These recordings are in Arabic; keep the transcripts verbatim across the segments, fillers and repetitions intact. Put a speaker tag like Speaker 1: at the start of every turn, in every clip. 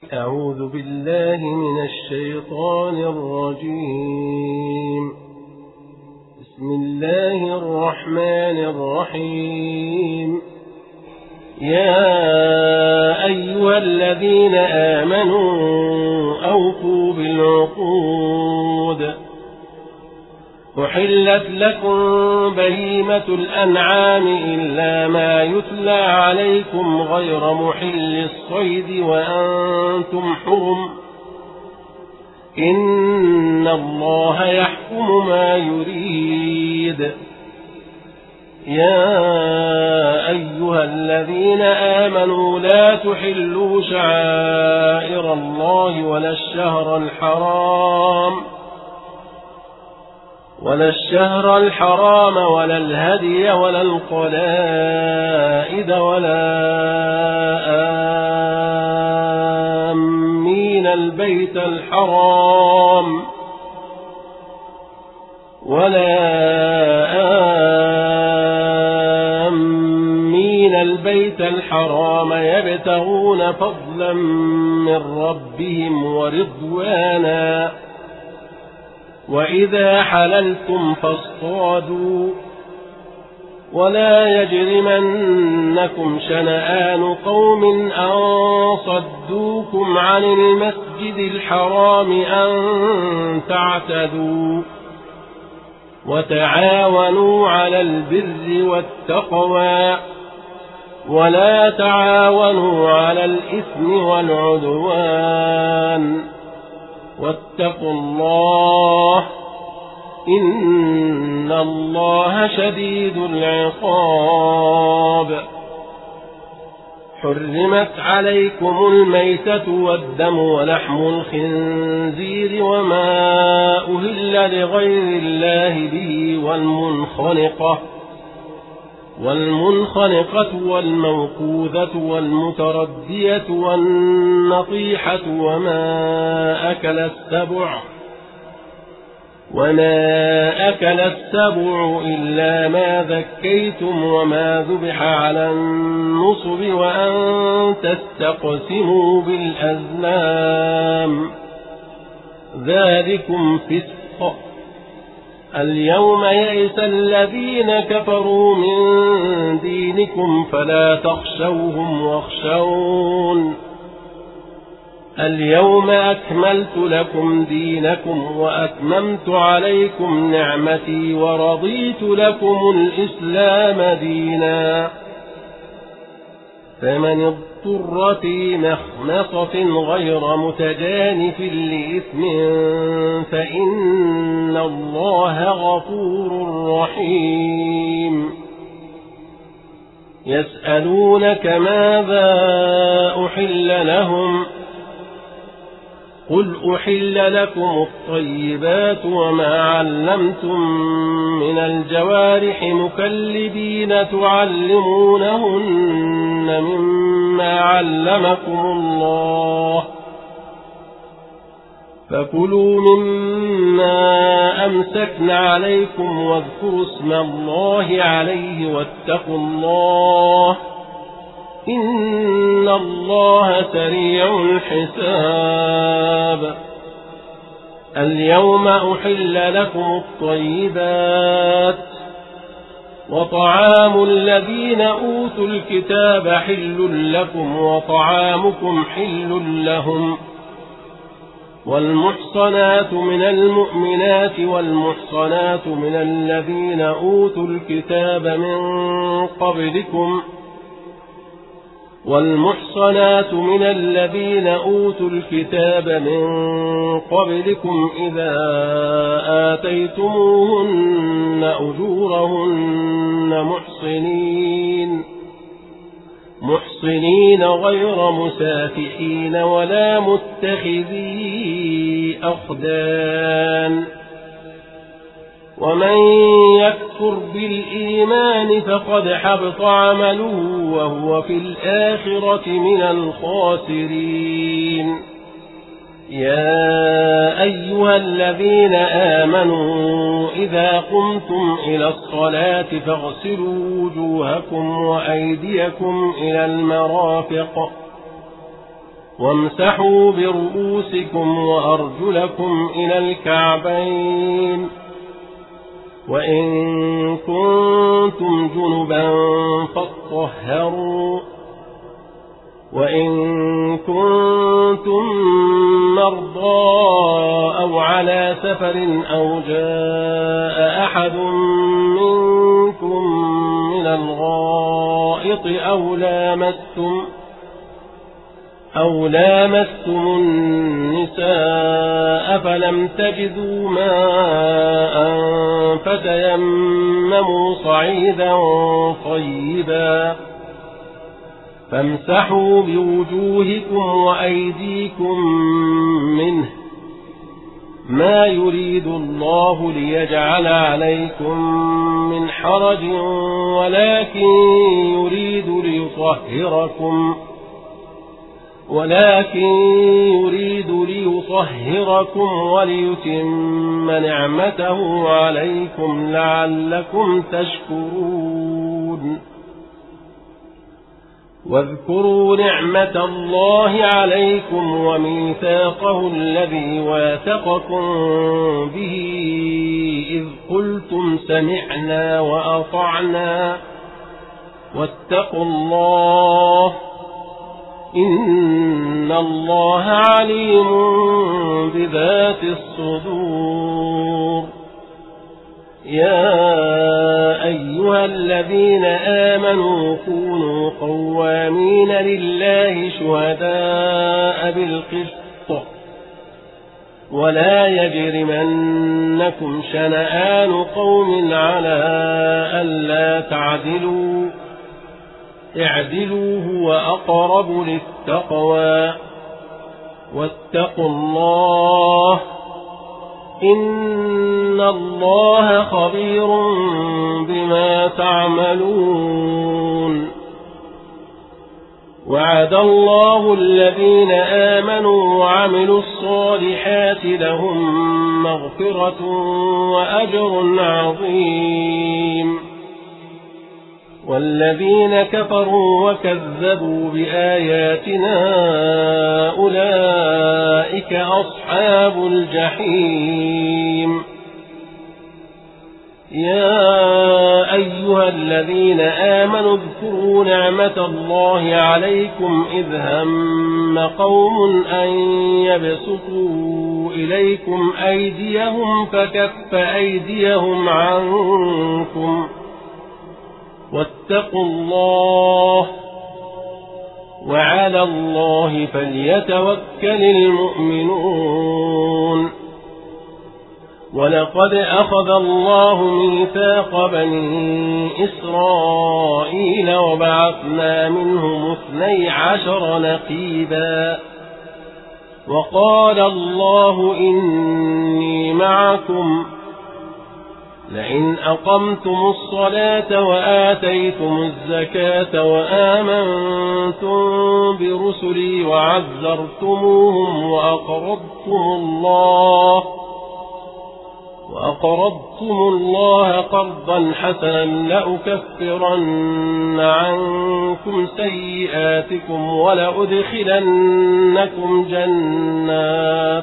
Speaker 1: أعوذ بالله من الشيطان الرجيم. بسم الله الرحمن الرحيم. يا أيها الذين آمنوا أوفوا بالعقود. أحلت لكم بهيمة الأنعام إلا ما يتلى عليكم غير محل الصيد وأنتم حرم. إن الله يحكم ما يريد. يا أيها الذين آمنوا لا تحلوا شعائر الله ولا الشهر الحرام ولا الشهر الحرام ولا الهدي ولا القلائد ولا آمين البيت الحرام ولا آمين البيت الحرام يبتغون فضلا من ربهم ورضوانا. وإذا حللتم فاصطادوا ولا يجرمنكم شنآن قوم أن صدوكم عن المسجد الحرام أن تعتدوا. وتعاونوا على البر والتقوى ولا تعاونوا على الإثم والعدوان. واتقوا الله إن الله شديد العقاب. حرمت عليكم الميتة والدم ولحم الخنزير وما أهل لغير الله به والمنخنقة والمنخنقة والموقوذة والمتردية والنطيحة وما أكل السبع وما أكل السبع إلا ما ذكيتم وما ذبح على النصب وأن تستقسموا بالأزلام ذلكم فسق. اليوم يئس الذين كفروا من دينكم فلا تخشوهم واخشون. اليوم أكملت لكم دينكم وأتممت عليكم نعمتي ورضيت لكم الإسلام دينا. فمن اضطر في مخمصة غير متجانف لإثم فإن الله غفور رحيم. يسألونك ماذا أحل لهم قل أحل لكم الطيبات وما علمتم من الجوارح مكلبين تعلمونهن مما علمكم الله فكلوا مما أمسكن عليكم واذكروا اسم الله عليه واتقوا الله إن الله سريع الحساب. اليوم أحل لكم الطيبات وطعام الذين أوتوا الكتاب حل لكم وطعامكم حل لهم. والمحصنات من المؤمنات والمحصنات من الذين أوتوا الكتاب من قبلكم والمحصنات من الذين أوتوا الكتاب من قبلكم إذا آتيتموهن أجورهن محصنين محصنين غير مسافحين ولا متخذي أخدان. ومن يكفر بالإيمان فقد حبط عمله وهو في الآخرة من الخاسرين. يا أيها الذين آمنوا إذا قمتم إلى الصلاة فاغسلوا وجوهكم وأيديكم إلى المرافق وامسحوا برؤوسكم وأرجلكم إلى الكعبين وإن كنتم جنبا فاطهروا وإن كنتم مرضى أو على سفر أو جاء أحد منكم من الغائط أو لامستم أو لامستم النساء فلم تجدوا ماء فتيمموا صعيدا طيبا فامسحوا بوجوهكم وأيديكم منه ما يريد الله ليجعل عليكم من حرج ولكن يريد ليطهركم ولكن يريد ليطهركم وليتم نعمته عليكم لعلكم تشكرون واذكروا نعمة الله عليكم وميثاقه الذي واثقكم به إذ قلتم سمعنا وأطعنا واتقوا الله إن الله عليم بذات الصدور يا أيها الذين آمنوا كونوا قوامين لله شهداء بالقسط ولا يجرمنكم شنآن قوم على ألا تعدلوا اعدلوا هو أقرب للتقوى واتقوا الله إن الله خبير بما تعملون وعد الله الذين آمنوا وعملوا الصالحات لهم مغفرة وأجر عظيم والذين كفروا وكذبوا بآياتنا أولئك أصحاب الجحيم يا أيها الذين آمنوا اذكروا نعمة الله عليكم إذ هم قوم أن يبسطوا إليكم أيديهم فكف أيديهم عنكم واتقوا الله وعلى الله فليتوكل المؤمنون ولقد أخذ الله ميثاق بني إسرائيل وبعثنا منهم اثني عشر نقيبا وقال الله إني معكم لئن أقمتم الصلاة وآتيتم الزكاة وآمنتم برسلي وعزرتموهم وأقرضتم الله وأقرضتم الله قرضا حسنا لأكفرن عنكم سيئاتكم ولأدخلنكم جنات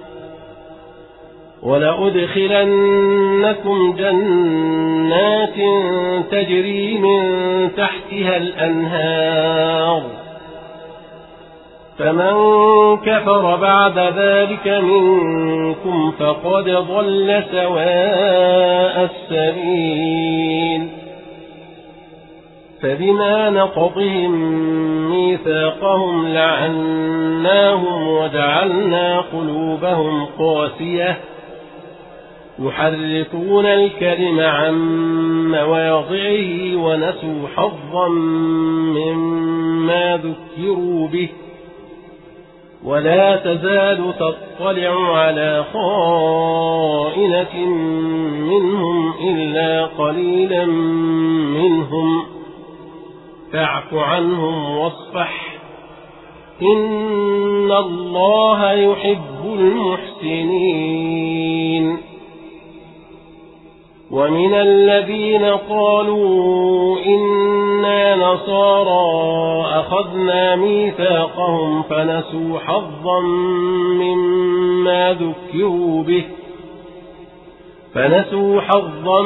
Speaker 1: ولأدخلنكم جنات تجري من تحتها الأنهار فمن كفر بعد ذلك منكم فقد ضل سواء السبيل فبما نقضهم ميثاقهم لعناهم وجعلنا قلوبهم قاسية يحرفون الكلم عن مواضعه ونسوا حظا مما ذكروا به ولا تزال تطلع على خائنة منهم إلا قليلا منهم فاعف عنهم واصفح إن الله يحب المحسنين ومن الذين قالوا إنا نصارى أخذنا ميثاقهم فنسوا حظا مما ذكروا به فنسوا حظا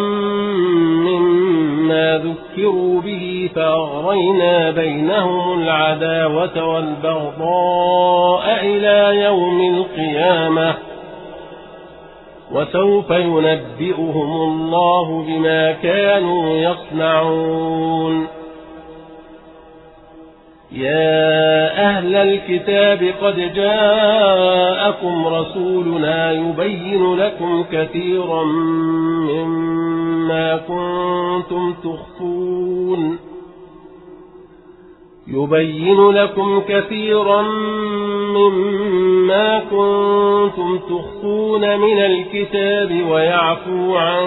Speaker 1: مما ذكروا به فأغرينا بينهم العداوة والبغضاء إلى يوم القيامة وسوف ينبئهم الله بما كانوا يصنعون. يا أهل الكتاب قد جاءكم رسولنا يبين لكم كثيرا مما كنتم تخفون يبين لكم كثيرا مما كنتم تخفون من الكتاب ويعفو عن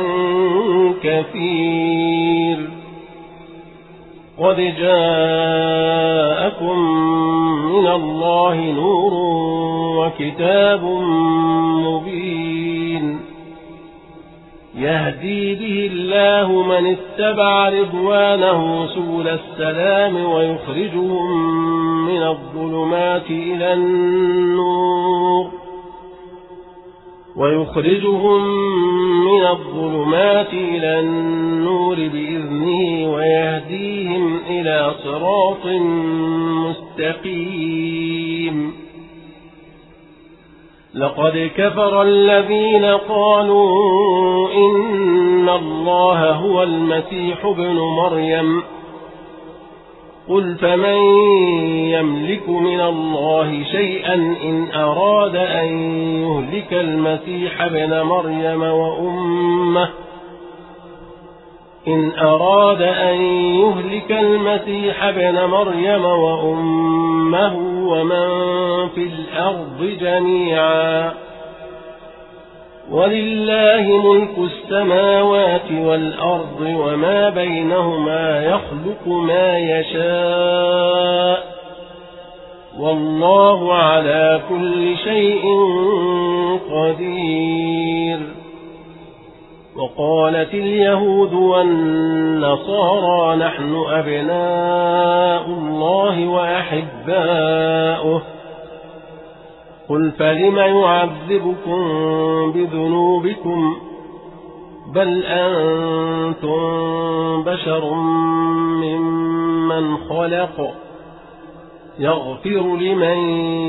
Speaker 1: كثير. قد جاءكم من الله نور وكتاب مبين يهدي به الله من اتبع رضوانه سبل السلام ويخرجهم من الظلمات إلى النور ويخرجهم من الظلمات إلى النور بإذنه ويهديهم إلى صراط مستقيم. لقد كفر الذين قالوا إن الله هو المسيح ابن مريم قل فمن يملك من الله شيئا إن أراد أن يهلك المسيح ابن مريم وأمه إن أراد أن يهلك المسيح ابن مريم وأمه ومن في الأرض جميعا ولله ملك السماوات والأرض وما بينهما يخلق ما يشاء والله على كل شيء قدير. وقالت اليهود والنصارى نحن أبناء الله وأحباؤه قل فلم يعذبكم بذنوبكم بل أنتم بشر ممن خلق يغفر لمن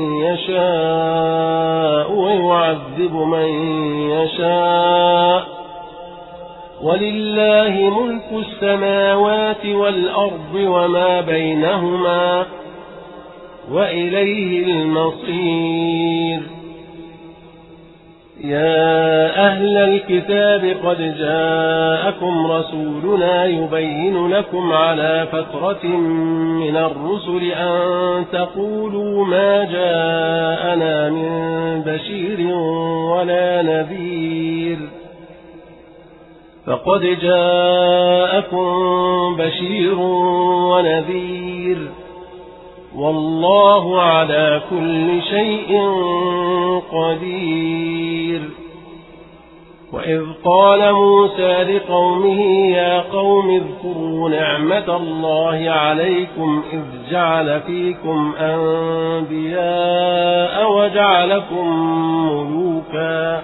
Speaker 1: يشاء ويعذب من يشاء ولله ملك السماوات والأرض وما بينهما وإليه المصير. يا أهل الكتاب قد جاءكم رسولنا يبين لكم على فترة من الرسل أن تقولوا ما جاءنا من بشير ولا نذير فقد جاءكم بشير ونذير والله على كل شيء قدير. وإذ قال موسى لقومه يا قوم اذكروا نعمة الله عليكم إذ جعل فيكم أنبياء وجعلكم ملوكا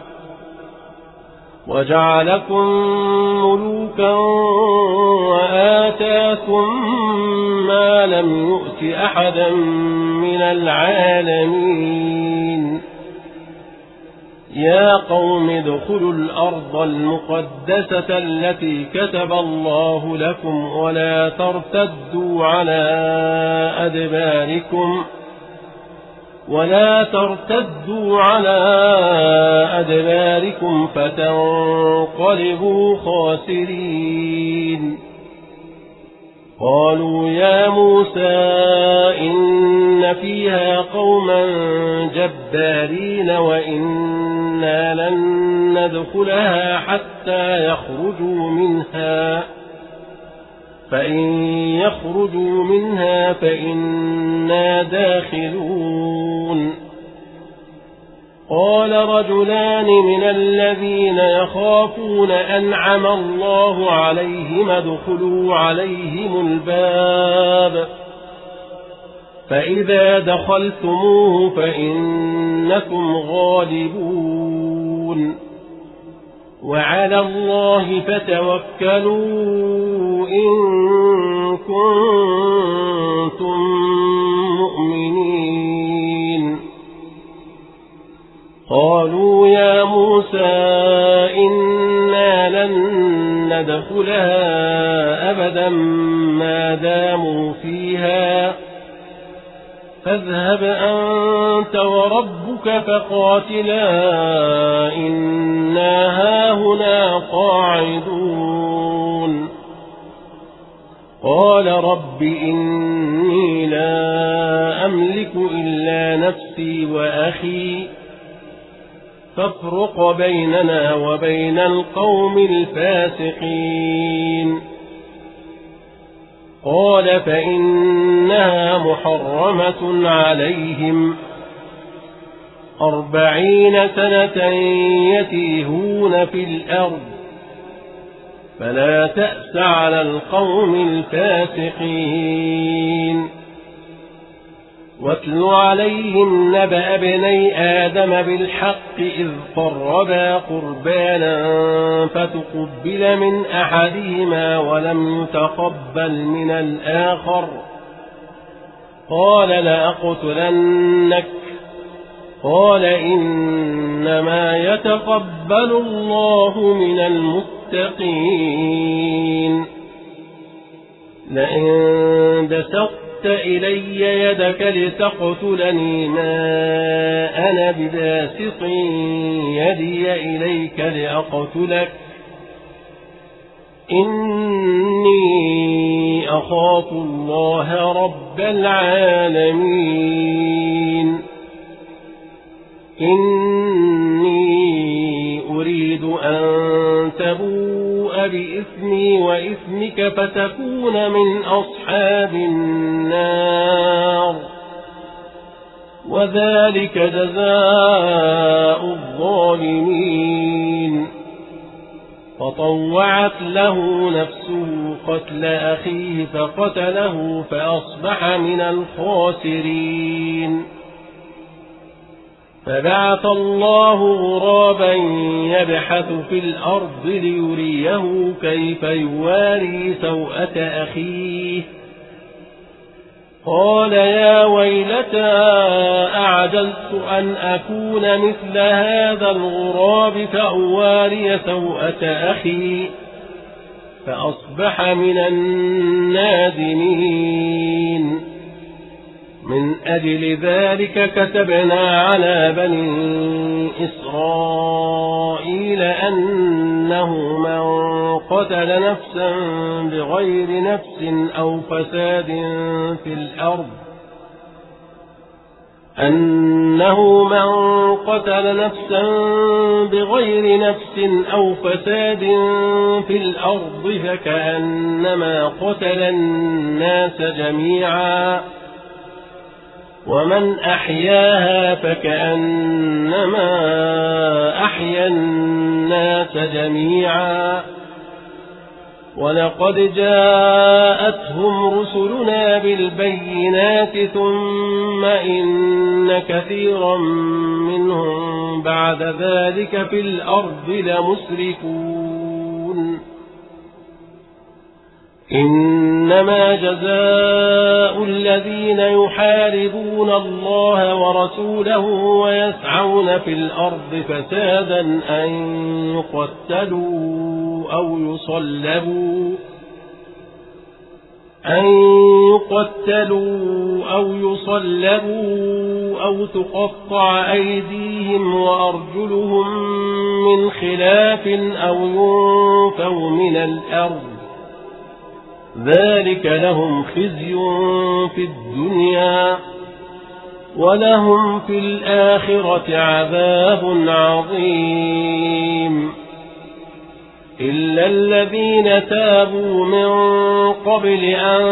Speaker 1: وجعلكم ملوكا وآتاكم ما لم يؤت أحدا من العالمين. يا قوم ادخلوا الأرض المقدسة التي كتب الله لكم ولا ترتدوا على أدباركم ولا ترتدوا على أدباركم فتنقلبوا خاسرين. قالوا يا موسى إن فيها قوما جبارين وإنا لن ندخلها حتى يخرجوا منها فإن يخرجوا منها فإنا داخلون. قال رجلان من الذين يخافون أنعم الله عليهم ادخلوا عليهم الباب فإذا دخلتموه فإنكم غالبون وعلى الله فتوكلوا إن كنتم مؤمنين قالوا يا موسى إنا لن ندخلها أبدا ما داموا فيها فاذهب أنت وربك فقاتلا إنا هاهنا قاعدون قال رب إني لا أملك إلا نفسي وأخي فافرق بيننا وبين القوم الفاسقين قال فإنها محرمة عليهم أربعين سنة يتيهون في الأرض فلا تأس على القوم الفاسقين واتل عليهم نبأ ابني آدم بالحق إذ قربا قربانا فتقبل من أحدهما ولم يتقبل من الآخر قال لأقتلنك قال إنما يتقبل الله من المتقين لئن بسطت إلي يدك لتقتلني ما أنا بباسط يدي إليك لأقتلك إني أخاف الله رب العالمين إني أريد أن تبوء بإثمي وإثمك فتكون من أصحاب النار وذلك جزاء الظالمين فطوعت له نفسه قتل أخيه فقتله فأصبح من الخاسرين فبعث الله غرابا يبحث في الأرض ليريه كيف يواري سوءة أخيه قال يا ويلتى أعجزت أن أكون مثل هذا الغراب فأواري سوءة أخي فأصبح من النادمين من أجل ذلك كتبنا على بني إسرائيل أنه من قتل نفسا بغير نفس أو فساد في الأرض أنه من قتل نفسا بغير نفس أو فساد في الأرض فكأنما قتل الناس جميعا ومن أحياها فكأنما أحيا الناس جميعا ولقد جاءتهم رسلنا بالبينات ثم إن كثيرا منهم بعد ذلك في الأرض لمسرفون إنما جزاء الذين يحاربون الله ورسوله ويسعون في الأرض فسادا أن يقتلوا أو يصلبوا أن يقتلوا أو يصلبوا أو تقطع أيديهم وأرجلهم من خلاف أو ينفوا من الأرض ذلك لهم خزي في الدنيا ولهم في الآخرة عذاب عظيم إلا الذين تابوا من قبل أن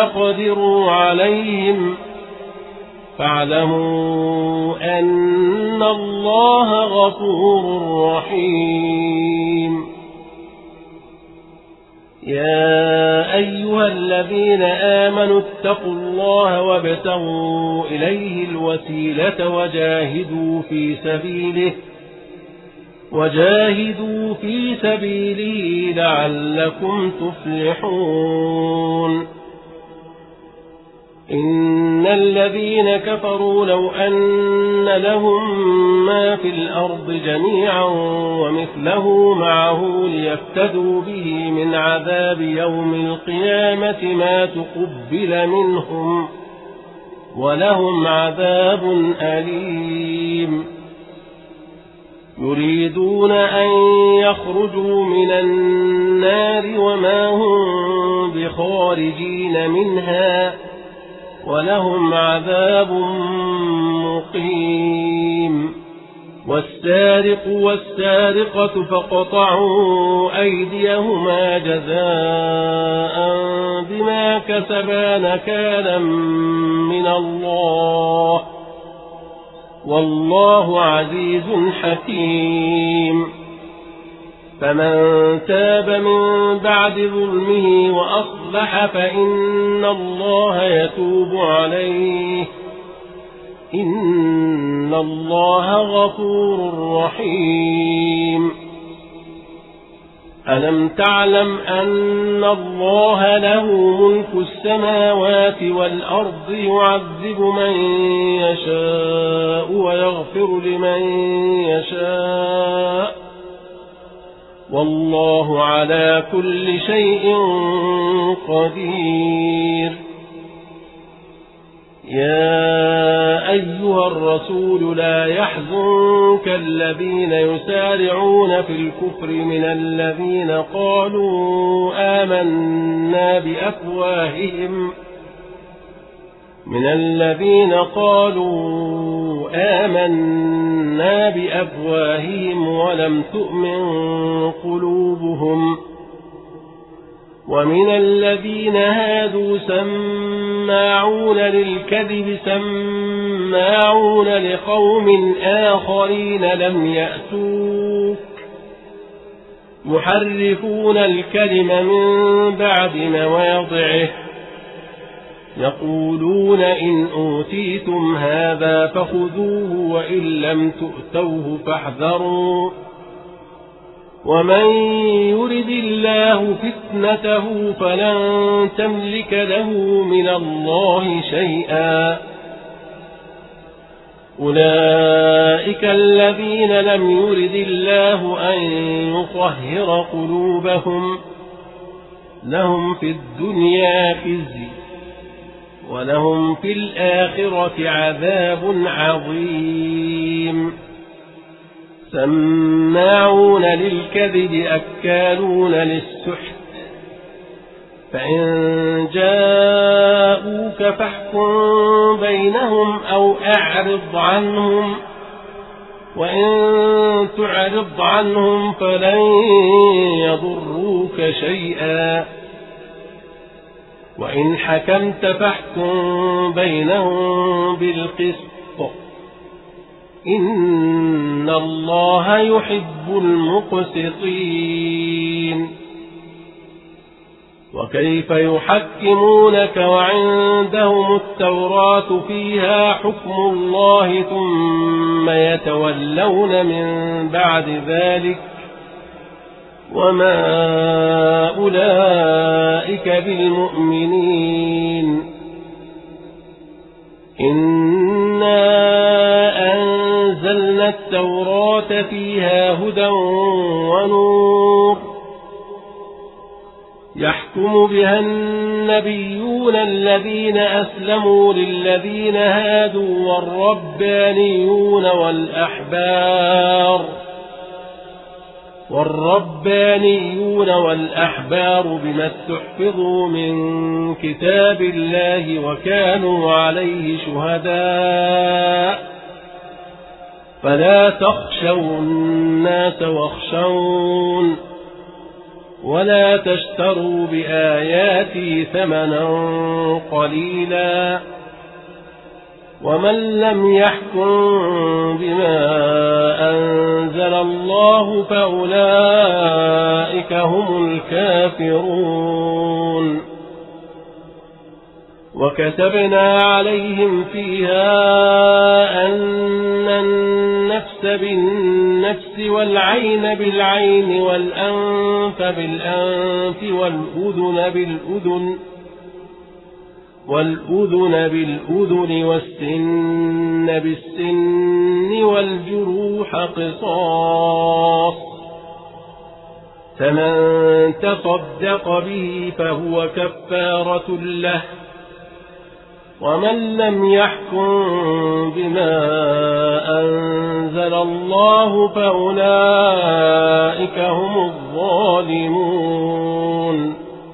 Speaker 1: تقدروا عليهم فاعلموا أن إن الله غفور رحيم. يا أيها الذين آمنوا اتقوا الله وابتغوا إليه الوسيلة وجاهدوا في سبيله وجاهدوا في سبيله لعلكم تفلحون. إن الذين كفروا لو أن لهم ما في الأرض جميعا ومثله معه ليفتدوا به من عذاب يوم القيامة ما تقبل منهم ولهم عذاب أليم. يريدون أن يخرجوا من النار وما هم بخارجين منها ولهم عذاب مقيم. والسارق والسارقة فاقطعوا أيديهما جزاء بما كسبا نكالا من الله والله عزيز حكيم. فمن تاب من بعد ظلمه وأصلح فإن الله يتوب عليه إن الله غفور رحيم. ألم تعلم أن الله له ملك السماوات والأرض يعذب من يشاء ويغفر لمن يشاء والله على كل شيء قدير. يا أيها الرسول لا يحزنك الذين يسارعون في الكفر من الذين قالوا آمنا بأفواههم من الذين قالوا آمنا بأفواههم ولم تؤمن قلوبهم ومن الذين هادوا سماعون للكذب سماعون لقوم آخرين لم يأتوك يحرفون الكلم من بعد مواضعه يقولون إن أوتيتم هذا فخذوه وإن لم تؤتوه فاحذروا ومن يرد الله فتنته فلن تملك له من الله شيئا. أولئك الذين لم يرد الله أن يطهر قلوبهم لهم في الدنيا خزي ولهم في الآخرة عذاب عظيم. سماعون للكذب أكالون للسحت فإن جاءوك فاحكم بينهم أو أعرض عنهم وإن تعرض عنهم فلن يضروك شيئا وإن حكمت فاحكم بينهم بالقسط إن الله يحب المقسطين. وكيف يحكمونك وعندهم التوراة فيها حكم الله ثم يتولون من بعد ذلك وما أولئك بالمؤمنين. إنا أنزلنا التوراة فيها هدى ونور يحكم بها النبيون الذين أسلموا للذين هادوا والربانيون والأحبار والربانيون والأحبار بما استحفظوا من كتاب الله وكانوا عليه شهداء فلا تخشوا الناس واخشون ولا تشتروا بآياتي ثمنا قليلا ومن لم يحكم بما فأولئك هم الكافرون. وكتبنا عليهم فيها أن النفس بالنفس والعين بالعين والأنف بالأنف والأذن بالأذن والأذن بالأذن والسن بالسن والجروح قصاص، فمن تصدق به فهو كفارة له، ومن لم يحكم بما أنزل الله فأولئك هم الظالمون.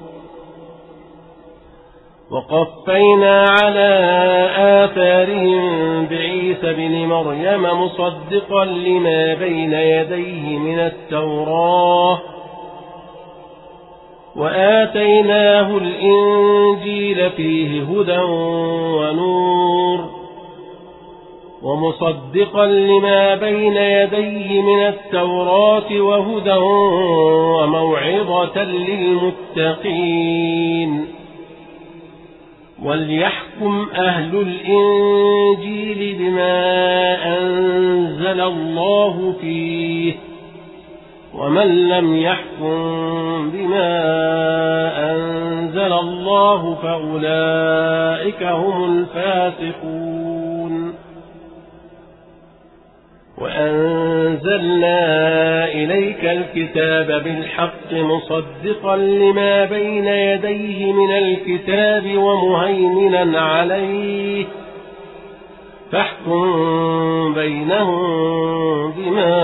Speaker 1: وقفينا على آثارهم بعيسى بن مريم مصدقا لما بين يديه من التوراة، وآتيناه الإنجيل فيه هدى ونور، ومصدقا لما بين يديه من التوراة وهدى وموعظة للمتقين. وليحكم أهل الإنجيل بما أنزل الله فيه، ومن لم يحكم بما أنزل الله فأولئك هم الفاسقون. وأنزلنا إليك الكتاب بالحق مصدقا لما بين يديه من الكتاب ومهيمنا عليه، فاحكم بينهم بما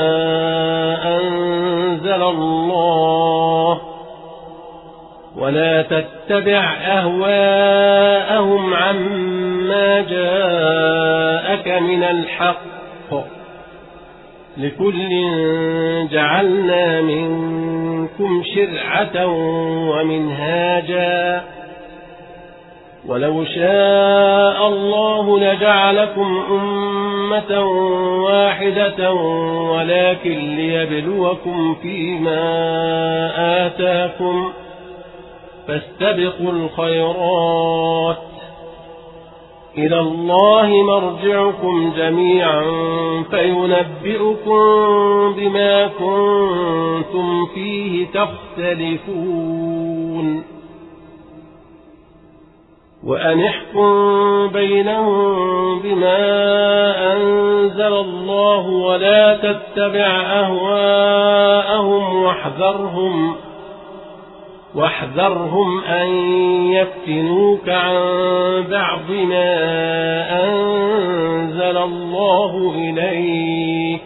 Speaker 1: أنزل الله، ولا تتبع أهواءهم عما جاءك من الحق، لكل جعلنا منكم شرعة ومنهاجا، ولو شاء الله لجعلكم أمة واحدة ولكن ليبلوكم فيما آتاكم، فاستبقوا الخيرات، إلى الله مرجعكم جميعا فينبئكم بما كنتم فيه تختلفون. وأن احكم بينهم بما أنزل الله ولا تتبع أهواءهم واحذرهم واحذرهم أن يفتنوك عن بعض ما أنزل الله إليك،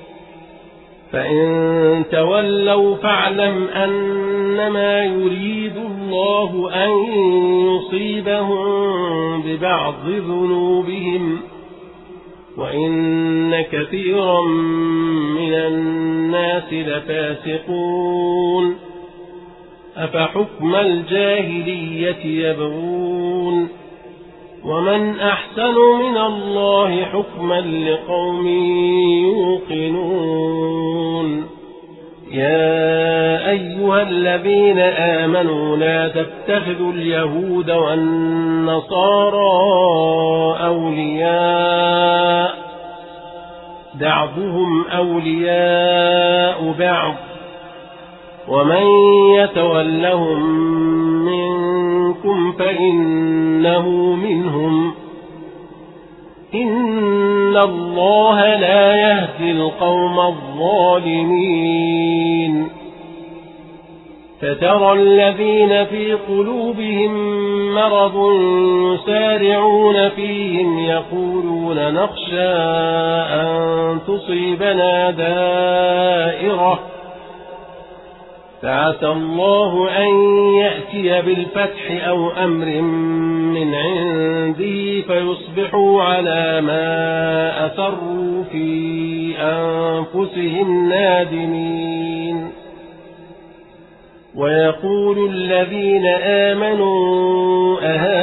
Speaker 1: فإن تولوا فاعلم أنما يريد الله أن يصيبهم ببعض ذنوبهم، وإن كثيرا من الناس لفاسقون. أفحكم الجاهلية يبغون، ومن أحسن من الله حكما لقوم يوقنون. يا أيها الذين آمنوا لا تتخذوا اليهود والنصارى أولياء، بعضهم أولياء بعض، ومن يتولهم منكم فإنه منهم، إن الله لا يهدي القوم الظالمين. فترى الذين في قلوبهم مرض يسارعون فيهم يقولون نخشى أن تصيبنا دائرة، فعسى الله أن يأتي بالفتح أو أمر من عنده فيصبحوا على ما أسروا في أنفسهم نادمين. ويقول الذين آمنوا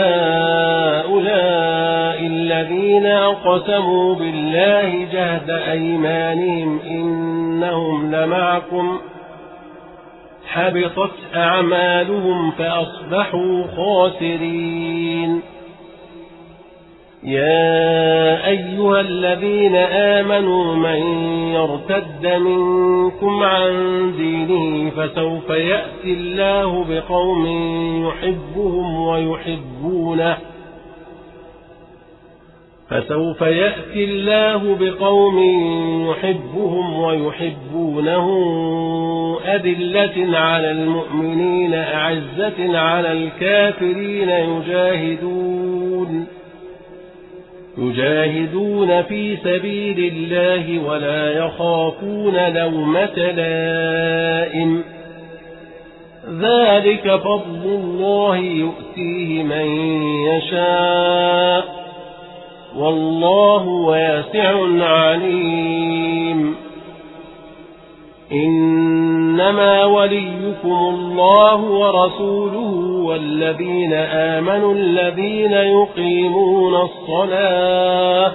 Speaker 1: أهؤلاء الذين أقسموا بالله جهد أيمانهم إنهم لمعكم حبطت أعمالهم فأصبحوا خاسرين. يا أيها الذين آمنوا من يرتد منكم عن دينه فسوف يأتي الله بقوم يحبهم ويحبونه فسوف يأتي الله بقوم يحبهم ويحبونه أذلة على المؤمنين أعزة على الكافرين يجاهدون يجاهدون في سبيل الله ولا يخافون لومة لائم ذلك فضل الله يؤتيه من يشاء والله واسع عليم. إنما وليكم الله ورسوله والذين آمنوا الذين يقيمون الصلاة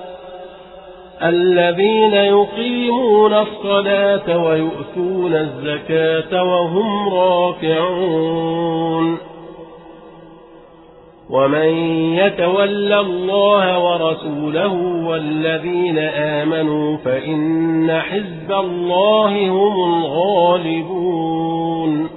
Speaker 1: الذين يقيمون الصلاة ويؤتون الزكاة وهم راكعون. ومن يتول الله ورسوله والذين آمنوا فإن حزب الله هم الغالبون.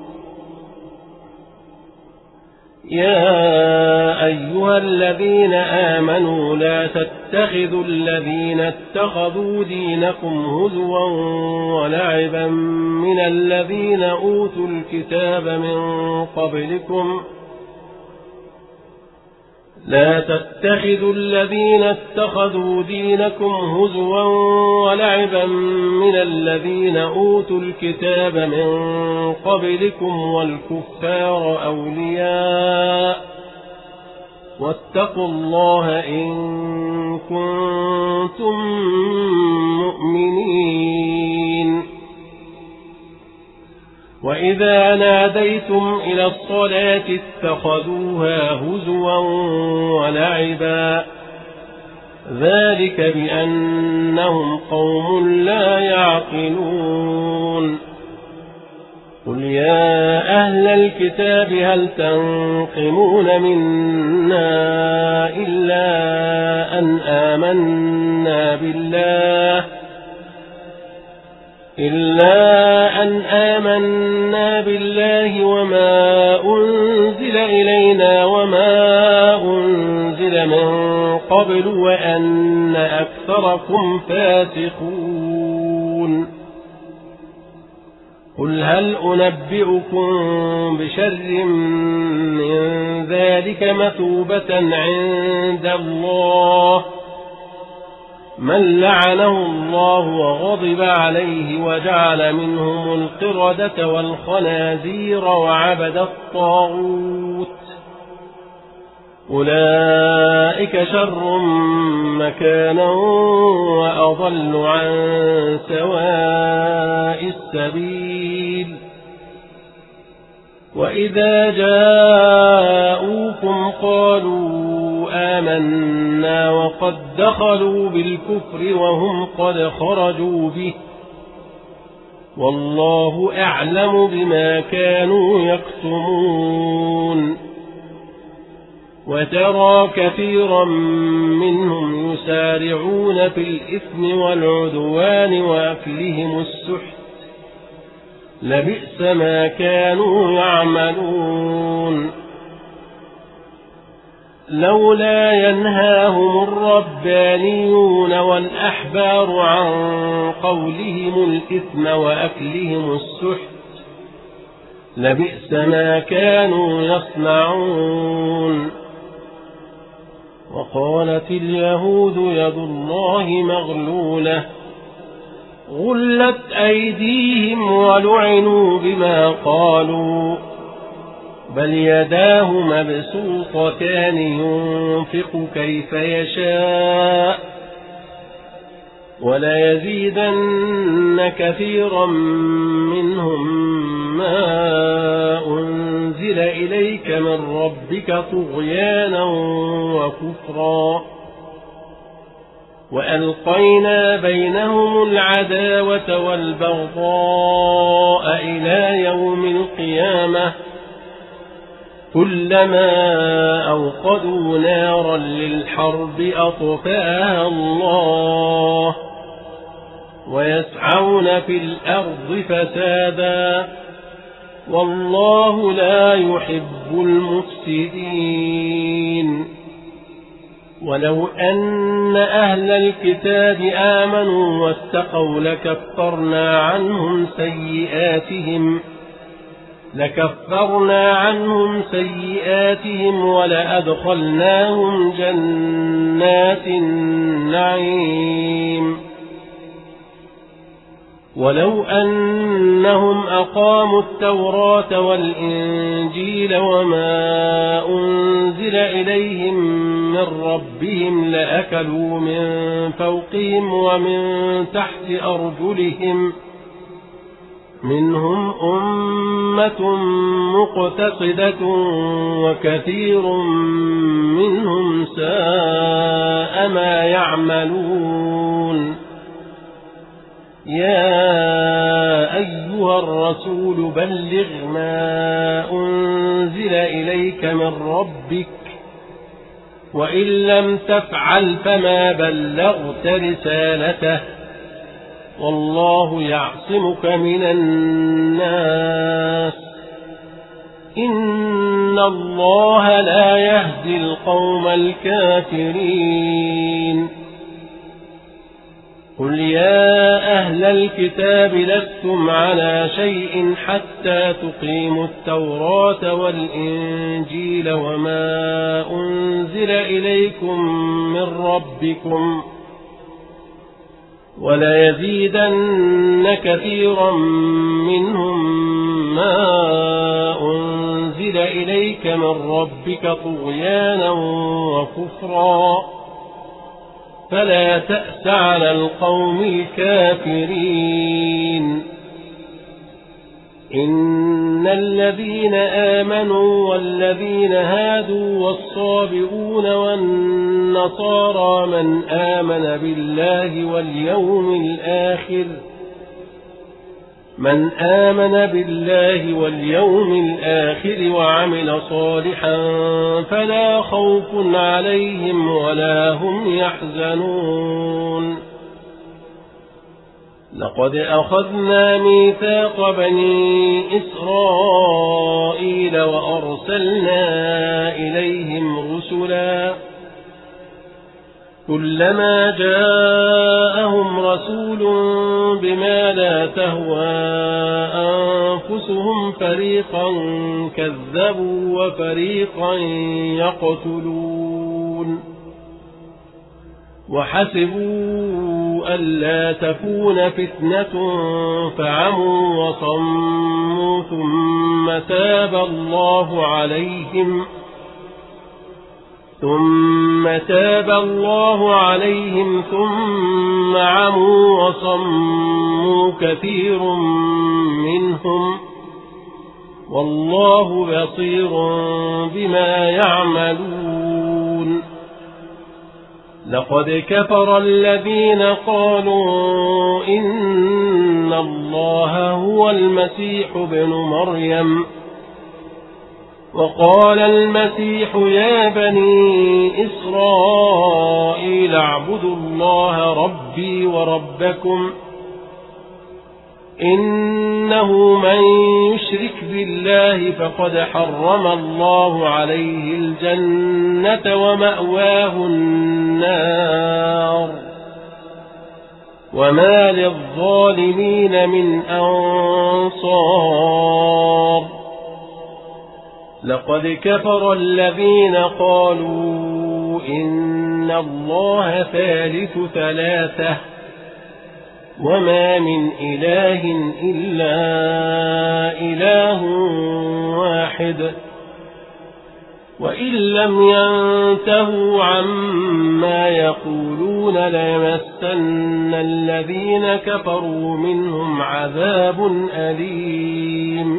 Speaker 1: يا أيها الذين آمنوا لا تتخذوا الذين اتخذوا دينكم هزوا ولعبا من الذين أوتوا الكتاب من قبلكم لا تتخذوا الذين اتخذوا دينكم هزوا ولعبا من الذين أوتوا الكتاب من قبلكم والكفار أولياء واتقوا الله إن كنتم مؤمنين. وإذا ناديتم إلى الصلاة اتخذوها هزوا ولعبا ذلك بأنهم قوم لا يعقلون. قل يا أهل الكتاب هل تنقمون منا إلا أن آمنا بالله إلا أن آمنا بالله وما أنزل إلينا وما أنزل من قبل وأن أكثركم فاسقون. قل هل أنبئكم بشر من ذلك مثوبة عند الله من لعنه الله وغضب عليه وجعل منهم القردة والخنازير وعبد الطاغوت أولئك شر مكانا وأضل عن سواء السبيل. وإذا جاءوكم قالوا آمنا وقد دخلوا بالكفر وهم قد خرجوا به والله أعلم بما كانوا يكتمون. وترى كثيرا منهم يسارعون في الإثم والعدوان وأكلهم السحت لبئس ما كانوا يعملون. لولا ينهاهم الربانيون والأحبار عن قولهم الإثم وأكلهم السحت لبئس ما كانوا يصنعون. وقالت اليهود يد الله مغلولة غلت أيديهم ولعنوا بما قالوا بل يداه مبسوطتان ينفق كيف يشاء ولا يزيدن كثيرا منهم ما أنزل إليك من ربك طغيانا وكفرا وألقينا بينهم العداوة والبغضاء إلى يوم القيامة كلما أوقدوا نارا للحرب أطفأها الله ويسعون في الأرض فسادا والله لا يحب المفسدين ولو أن أهل الكتاب آمنوا واتقوا لكفرنا عنهم سيئاتهم لكفرنا عنهم سيئاتهم ولأدخلناهم جنات النعيم ولو أنهم أقاموا التوراة والإنجيل وما أنزل إليهم من ربهم لأكلوا من فوقهم ومن تحت أرجلهم منهم أمة مقتصدة وكثير منهم ساء ما يعملون يا أيها الرسول بلغ ما أنزل إليك من ربك وإن لم تفعل فما بلغت رسالته والله يعصمك من الناس إن الله لا يهدي القوم الكافرين قل يا أهل الكتاب لستم على شيء حتى تقيموا التوراة والإنجيل وما أنزل إليكم من ربكم ولا يزيدن كثيرا منهم ما أنزل إليك من ربك طغيانا وكفرا فلا تأس على القوم الكافرين إن الذين آمنوا والذين هادوا والصابئون والنصارى من آمن بالله واليوم الآخر من آمن بالله واليوم الآخر وعمل صالحا فلا خوف عليهم ولا هم يحزنون لقد أخذنا ميثاق بني إسرائيل وأرسلنا إليهم رسلا كلما جاءهم رسول بما لا تهوى أنفسهم فريقا كذبوا وفريقا يقتلون وحسبوا ألا تكون فتنة فعموا وصموا ثم تاب الله عليهم ثم تاب الله عليهم ثم عموا وصموا كثير منهم والله بصير بما يعملون لقد كفر الذين قالوا إن الله هو المسيح ابن مريم وقال المسيح يا بني إسرائيل اعبدوا الله ربي وربكم إنه من يشرك بالله فقد حرم الله عليه الجنة ومأواه النار وما للظالمين من أنصار لقد كفر الذين قالوا إن الله ثالث ثلاثة وما من إله إلا إله واحد وإن لم ينتهوا عما يقولون ليمسن الذين كفروا منهم عذاب أليم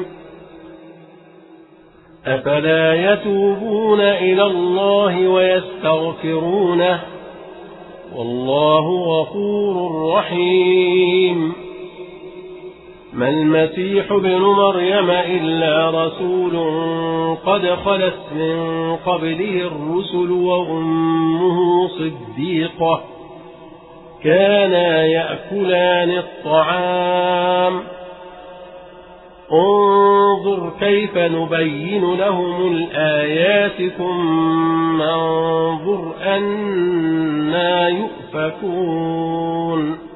Speaker 1: أفلا يتوبون إلى الله ويستغفرونه والله غفور رحيم ما المسيح ابن مريم إلا رسول قد خلت من قبله الرسل وأمه صديقة كانا يأكلان الطعام انظر كيف نبين لهم الآيات ثم انظر أنا يؤفكون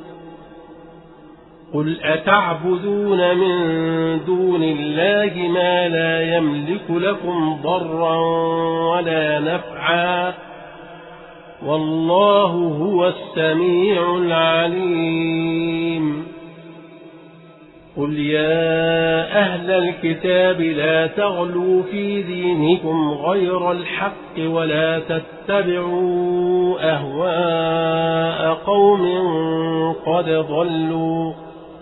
Speaker 1: قل أتعبدون من دون الله ما لا يملك لكم ضرا ولا نفعا والله هو السميع العليم قل يا أهل الكتاب لا تغلوا في دينكم غير الحق ولا تتبعوا أهواء قوم قد ضلوا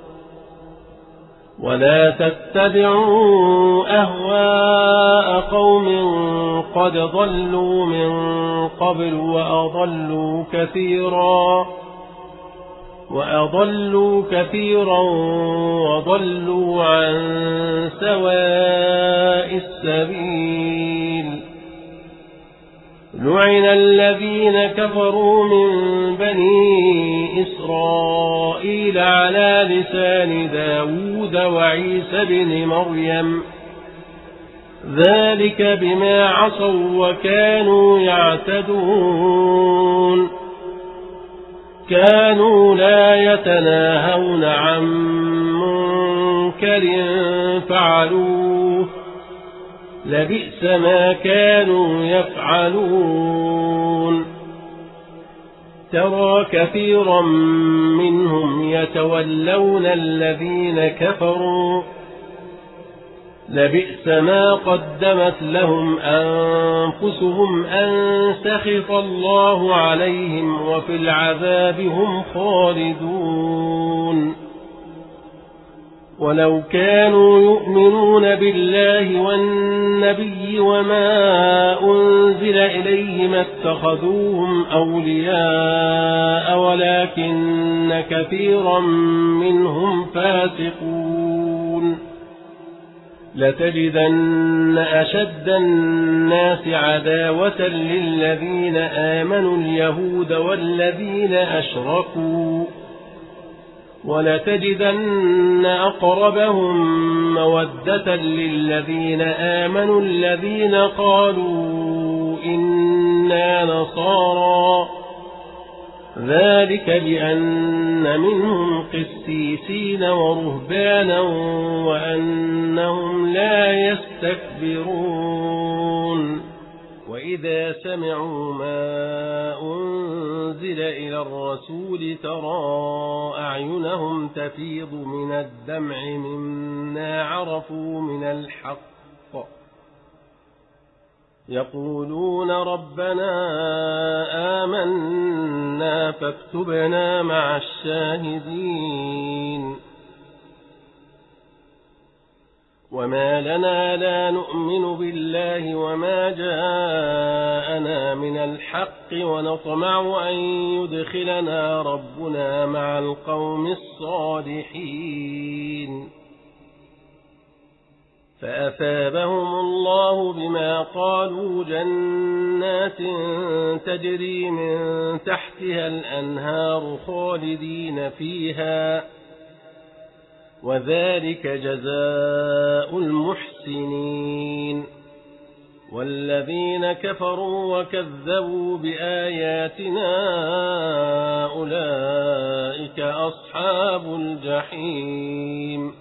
Speaker 1: ولا تتبعوا أهواء قوم قد ضلوا من قبل وأضلوا كثيرا وأضلوا كثيرا وضلوا عن سواء السبيل لعن الذين كفروا من بني إسرائيل على لسان داود وعيسى بن مريم ذلك بما عصوا وكانوا يعتدون كانوا لا يتناهون عن منكر فعلوه لبئس ما كانوا يفعلون ترى كثيرا منهم يتولون الذين كفروا لبئس ما قدمت لهم أنفسهم أن سخط الله عليهم وفي العذاب هم خالدون ولو كانوا يؤمنون بالله والنبي وما أنزل إليه ما اتخذوهم أولياء ولكن كثيرا منهم فاسقون لتجدن أشد الناس عداوة للذين آمنوا اليهود والذين أشركوا ولتجدن أقربهم مودة للذين آمنوا الذين قالوا إنا نصارى ذلك بأن منهم قسيسين ورهبانا وأنهم لا يستكبرون وإذا سمعوا ما أنزل إلى الرسول ترى أعينهم تفيض من الدمع مما عرفوا من الحق يقولون ربنا آمنا فاكتبنا مع الشاهدين وما لنا لا نؤمن بالله وما جاءنا من الحق ونطمع أن يدخلنا ربنا مع القوم الصالحين فأثابهم الله بما قالوا جنات تجري من تحتها الأنهار خالدين فيها وذلك جزاء المحسنين والذين كفروا وكذبوا بآياتنا أولئك أصحاب الجحيم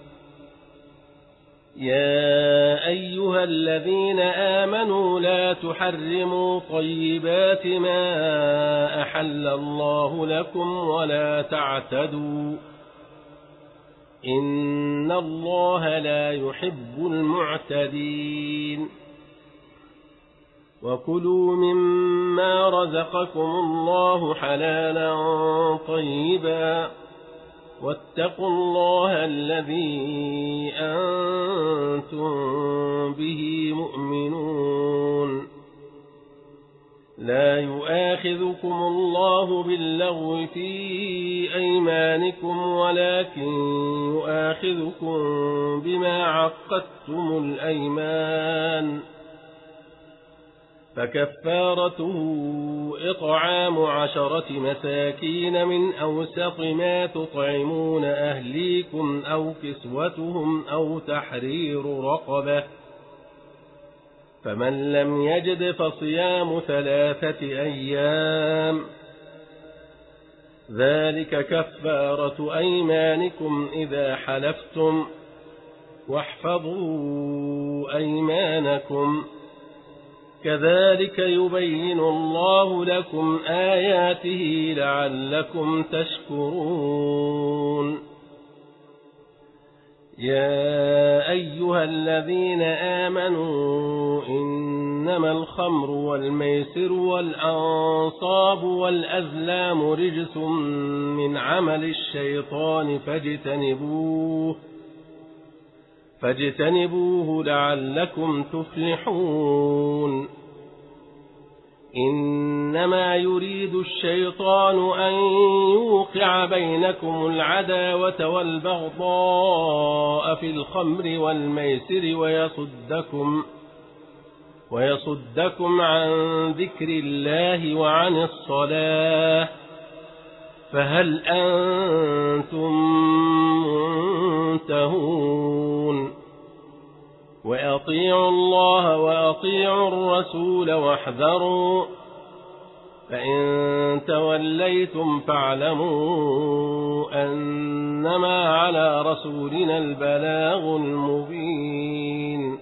Speaker 1: يا أيها الذين آمنوا لا تحرموا طيبات ما أحل الله لكم ولا تعتدوا إن الله لا يحب المعتدين وكلوا مما رزقكم الله حلالا طيبا واتقوا الله الذي أنتم به مؤمنون. لا يؤاخذكم الله باللغو في أيمانكم ولكن يؤاخذكم بما عقدتم الأيمان، فكفارته إطعام عشرة مساكين من أوسط ما تطعمون أهليكم أو كسوتهم أو تحرير رقبة، فمن لم يجد فصيام ثلاثة أيام، ذلك كفارة أيمانكم إذا حلفتم، واحفظوا أيمانكم، كذلك يبين الله لكم آياته لعلكم تشكرون. يا أيها الذين آمنوا إنما الخمر والميسر والأنصاب والأزلام رجس من عمل الشيطان فاجتنبوه فاجتنبوه لعلكم تفلحون. إنما يريد الشيطان أن يوقع بينكم العداوة والبغضاء في الخمر والميسر ويصدكم ويصدكم عن ذكر الله وعن الصلاة، فهل أنتم منتهون؟ وأطيعوا الله وأطيعوا الرسول واحذروا، فإن توليتم فاعلموا أنما على رسولنا البلاغ المبين.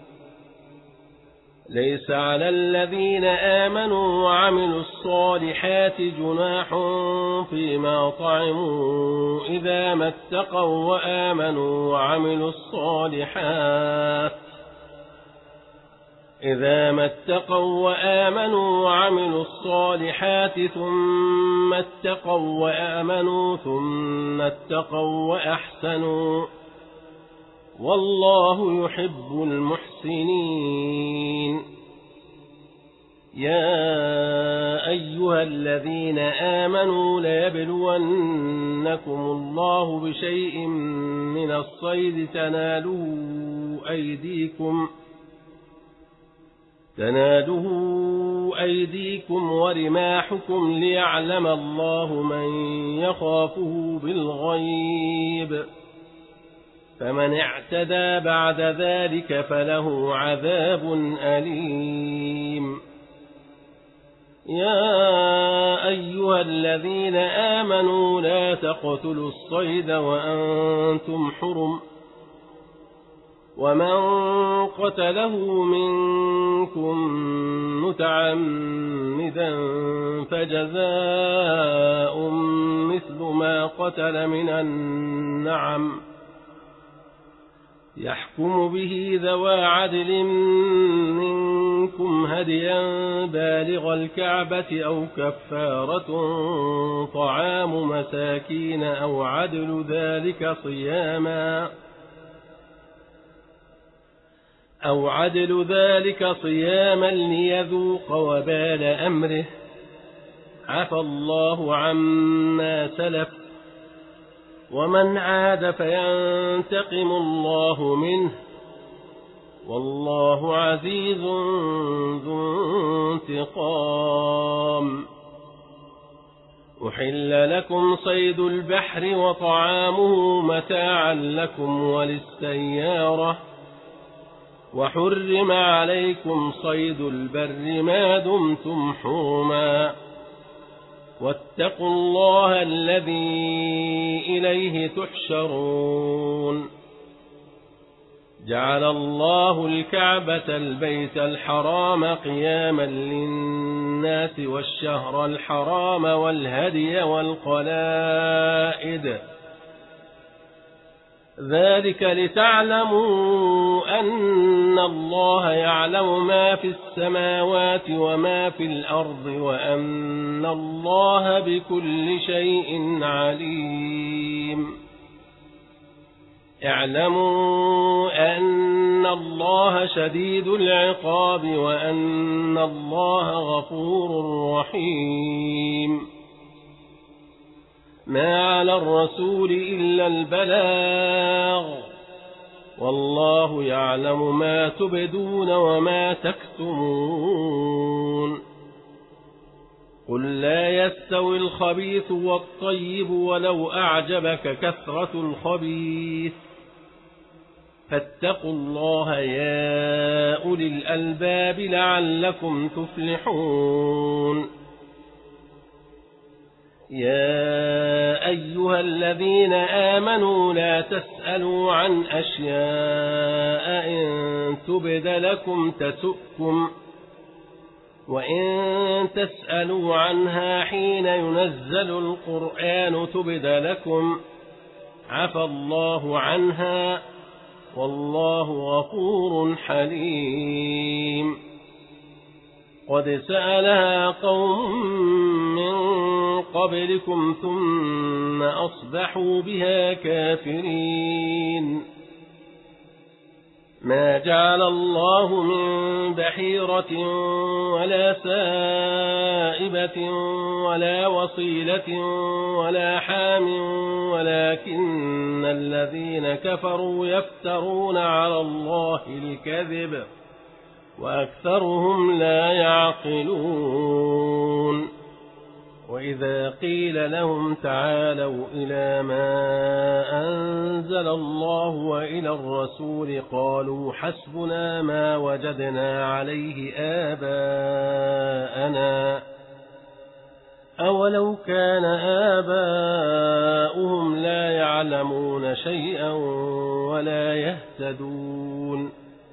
Speaker 1: ليس على الذين آمنوا وعملوا الصالحات جناح فيما طعموا إذا ما اتقوا وآمنوا وعملوا الصالحات إذا ما اتقوا وآمنوا وعملوا الصالحات ثم اتقوا وآمنوا ثم اتقوا وأحسنوا، والله يحب المحسنين. يا أيها الذين آمنوا ليبلونكم الله بشيء من الصيد تناله أيديكم تناله أيديكم ورماحكم ليعلم الله من يخافه بالغيب، فمن اعتدى بعد ذلك فله عذاب أليم. يا أيها الذين آمنوا لا تقتلوا الصيد وأنتم حرم، ومن قتله منكم متعمدا فجزاء مثل ما قتل من النعم، يحكم به ذوى عدل منكم هديا بالغ الكعبة أو كفارة طعام مساكين أو عدل ذلك صياما أو عدل ذلك صياما ليذوق وبال أمره، عفى الله عما سلف، ومن عاد فينتقم الله منه، والله عزيز ذو انتقام. أحل لكم صيد البحر وطعامه متاعا لكم وللسيارة، وحرم عليكم صيد البر ما دمتم حرما، واتقوا الله الذي إليه تحشرون. جعل الله الكعبة البيت الحرام قياما للناس والشهر الحرام والهدي والقلائد ذلك لتعلموا أن الله يعلم ما في السماوات وما في الأرض وأن الله بكل شيء عليم. اعلموا أن الله شديد العقاب وأن الله غفور رحيم. ما على الرسول إلا البلاغ والله يعلم ما تبدون وما تكتمون. قل لا يستوي الخبيث والطيب ولو أعجبك كثرة الخبيث فاتقوا الله يا أولي الألباب لعلكم تفلحون. يا أيها الذين آمنوا لا تسألوا عن أشياء إن تبد لكم تسؤكم وإن تسألوا عنها حين ينزل القرآن تبد لكم عفى الله عنها والله غفور حليم. قد سألها قوم من قبلكم ثم أصبحوا بها كافرين. ما جعل الله من بحيرة ولا سائبة ولا وصيلة ولا حام ولكن الذين كفروا يفترون على الله الكذب وأكثرهم لا يعقلون. وإذا قيل لهم تعالوا إلى ما أنزل الله وإلى الرسول قالوا حسبنا ما وجدنا عليه آباءنا أولو كان آباؤهم لا يعلمون شيئا ولا يهتدون.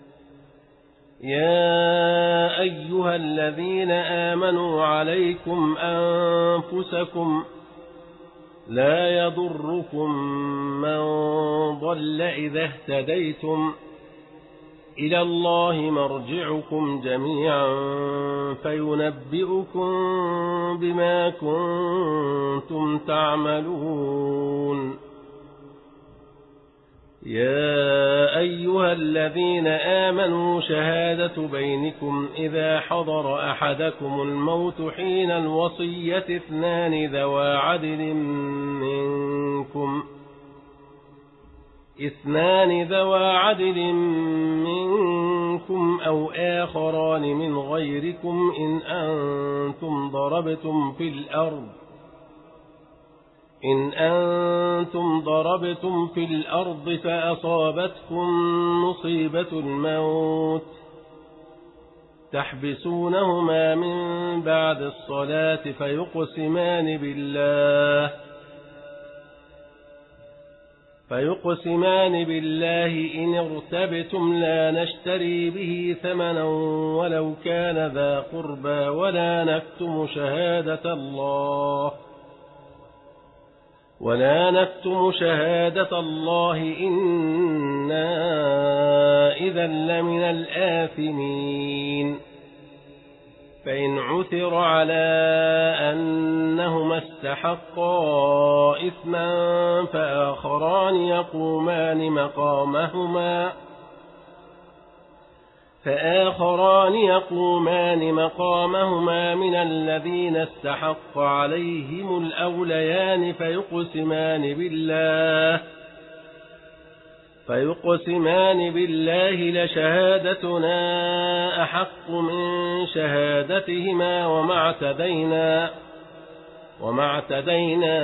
Speaker 1: يا أيها الذين آمنوا عليكم أنفسكم لا يضركم من ضل إذا اهتديتم إلى الله مرجعكم جميعا فينبئكم بما كنتم تعملون. يا أيها الذين آمنوا شهادة بينكم إذا حضر أحدكم الموت حين الوصية اثنان ذوى عدل منكم اثنان ذوى عدل منكم أو آخران من غيركم إن أنتم ضربتم في الأرض إن أنتم ضربتم في الأرض فأصابتكم مصيبة الموت تحبسونهما من بعد الصلاة فيقسمان بالله فيقسمان بالله إن ارتبتم لا نشتري به ثمنا ولو كان ذا قربى ولا نكتم شهادة الله ولا نكتم شهادة الله إنا إذا لمن الآثمين. فإن عثر على أنهما استحقا إثما فآخران يقومان مقامهما فآخران يقومان مقامهما من الذين استحق عليهم الأوليان فيقسمان بالله فيقسمان بالله لشهادتنا أحق من شهادتهما وما اعتدينا وما اعتدينا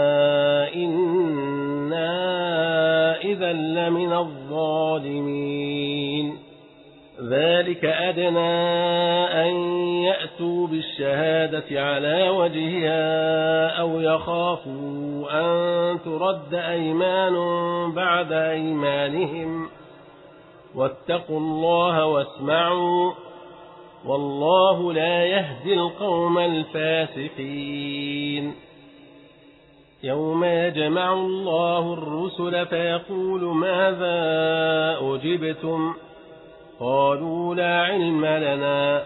Speaker 1: إنا إذا لمن الظالمين. ذلك أدنى أن يأتوا بالشهادة على وجهها أو يخافوا أن ترد أيمان بعد أيمانهم واتقوا الله واسمعوا والله لا يهدي القوم الفاسقين. يوم يجمع الله الرسل فيقول ماذا أجبتم قالوا لا علم لنا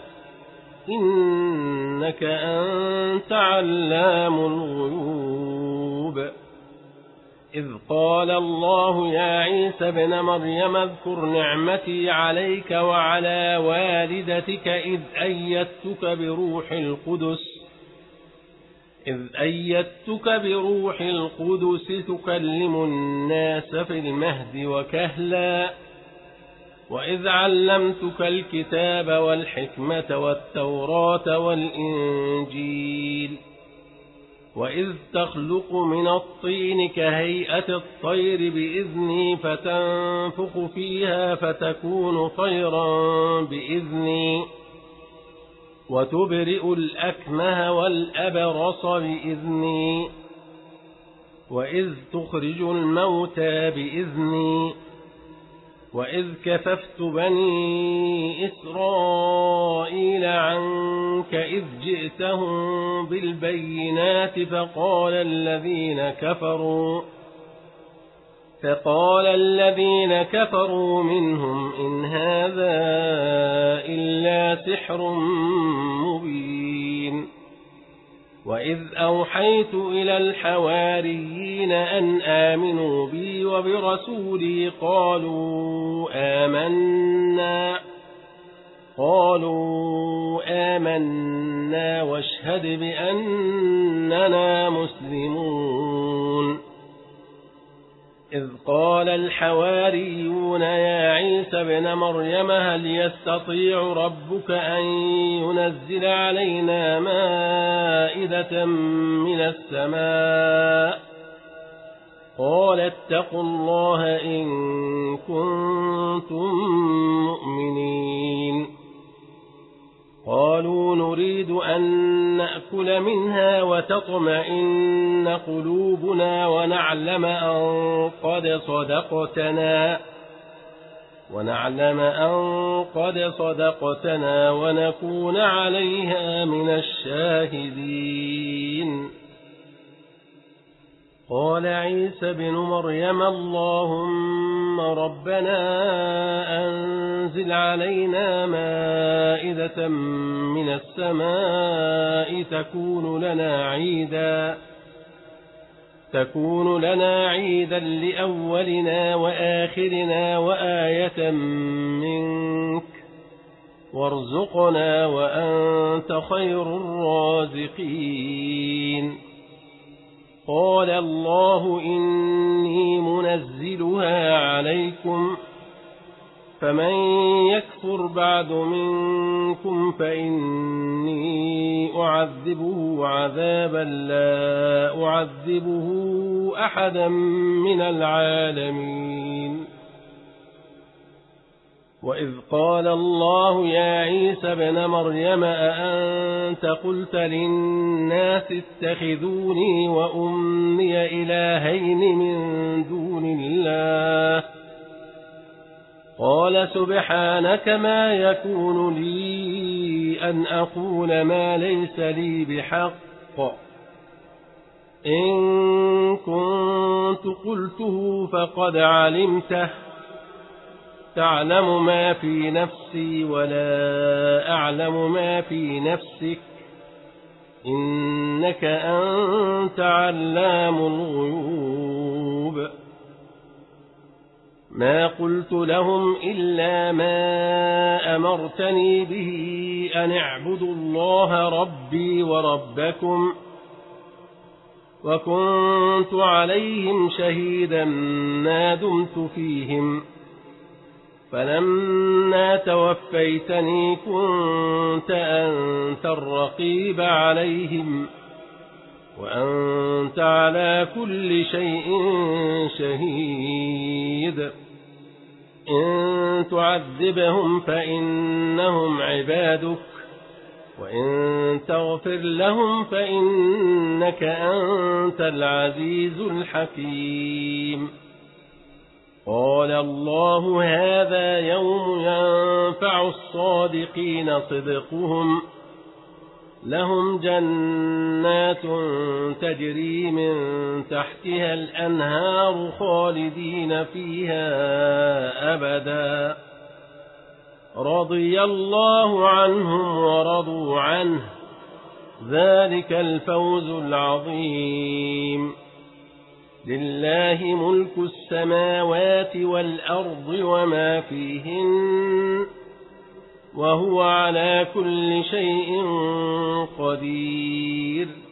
Speaker 1: إنك أنت علام الغيوب إذ قال الله يا عيسى ابن مريم اذكر نعمتي عليك وعلى والدتك إذ أيدتك بروح القدس إذ أيدتك بروح القدس تكلم الناس في المهد وكهلا وإذ علمتك الكتاب والحكمة والتوراة والإنجيل وإذ تخلق من الطين كهيئة الطير بإذني فتنفخ فيها فتكون طيرا بإذني وتبرئ الأكمه والأبرص بإذني وإذ تخرج الموتى بإذني وإذ كففت بني إسرائيل عنك إذ جئتهم بالبينات فقال الذين كفروا فقال الذين كفروا منهم إن هذا إلا سحر مبين وإذ أوحيت إلى الحواريين أن آمنوا بي وبرسولي قالوا آمنا قالوا آمنا واشهد بأننا مسلمون إذ قال الحواريون يا عيسى ابن مريم هل يستطيع ربك أن ينزل علينا مائدة من السماء قال اتقوا الله إن كنتم مؤمنين قالوا نريد أن نأكل منها وتطمئن قلوبنا ونعلم أن قد صدقتنا ونعلم أن قد صدقتنا ونكون عليها من الشاهدين قال عيسى بن مريم اللهم ربنا أنزل علينا مائدة من السماء تكون لنا عيدا تكون لنا عيدا لأولنا وآخرنا وآية منك وارزقنا وأنت خير الرازقين قال الله إني منزلها عليكم فمن يكفر بعد منكم فإني أعذبه عذابا لا أعذبه أحدا من العالمين وإذ قال الله يا عيسى ابن مريم أأنت قلت للناس اتخذوني وأمي إلهين من دون الله قال سبحانك ما يكون لي أن أقول ما ليس لي بحق إن كنت قلته فقد علمته تعلم ما في نفسي ولا أعلم ما في نفسك إنك أنت علام الغيوب ما قلت لهم إلا ما أمرتني به أن اعبدوا الله ربي وربكم وكنت عليهم شهيدا ما دمت فيهم فلما توفيتني كنت أنت الرقيب عليهم وأنت على كل شيء شهيد إن تعذبهم فإنهم عبادك وإن تغفر لهم فإنك أنت العزيز الحكيم قال الله هذا يوم ينفع الصادقين صدقهم لهم جنات تجري من تحتها الأنهار خالدين فيها أبدا رضي الله عنهم ورضوا عنه ذلك الفوز العظيم لله ملك السماوات والأرض وما فيهن وهو على كل شيء قدير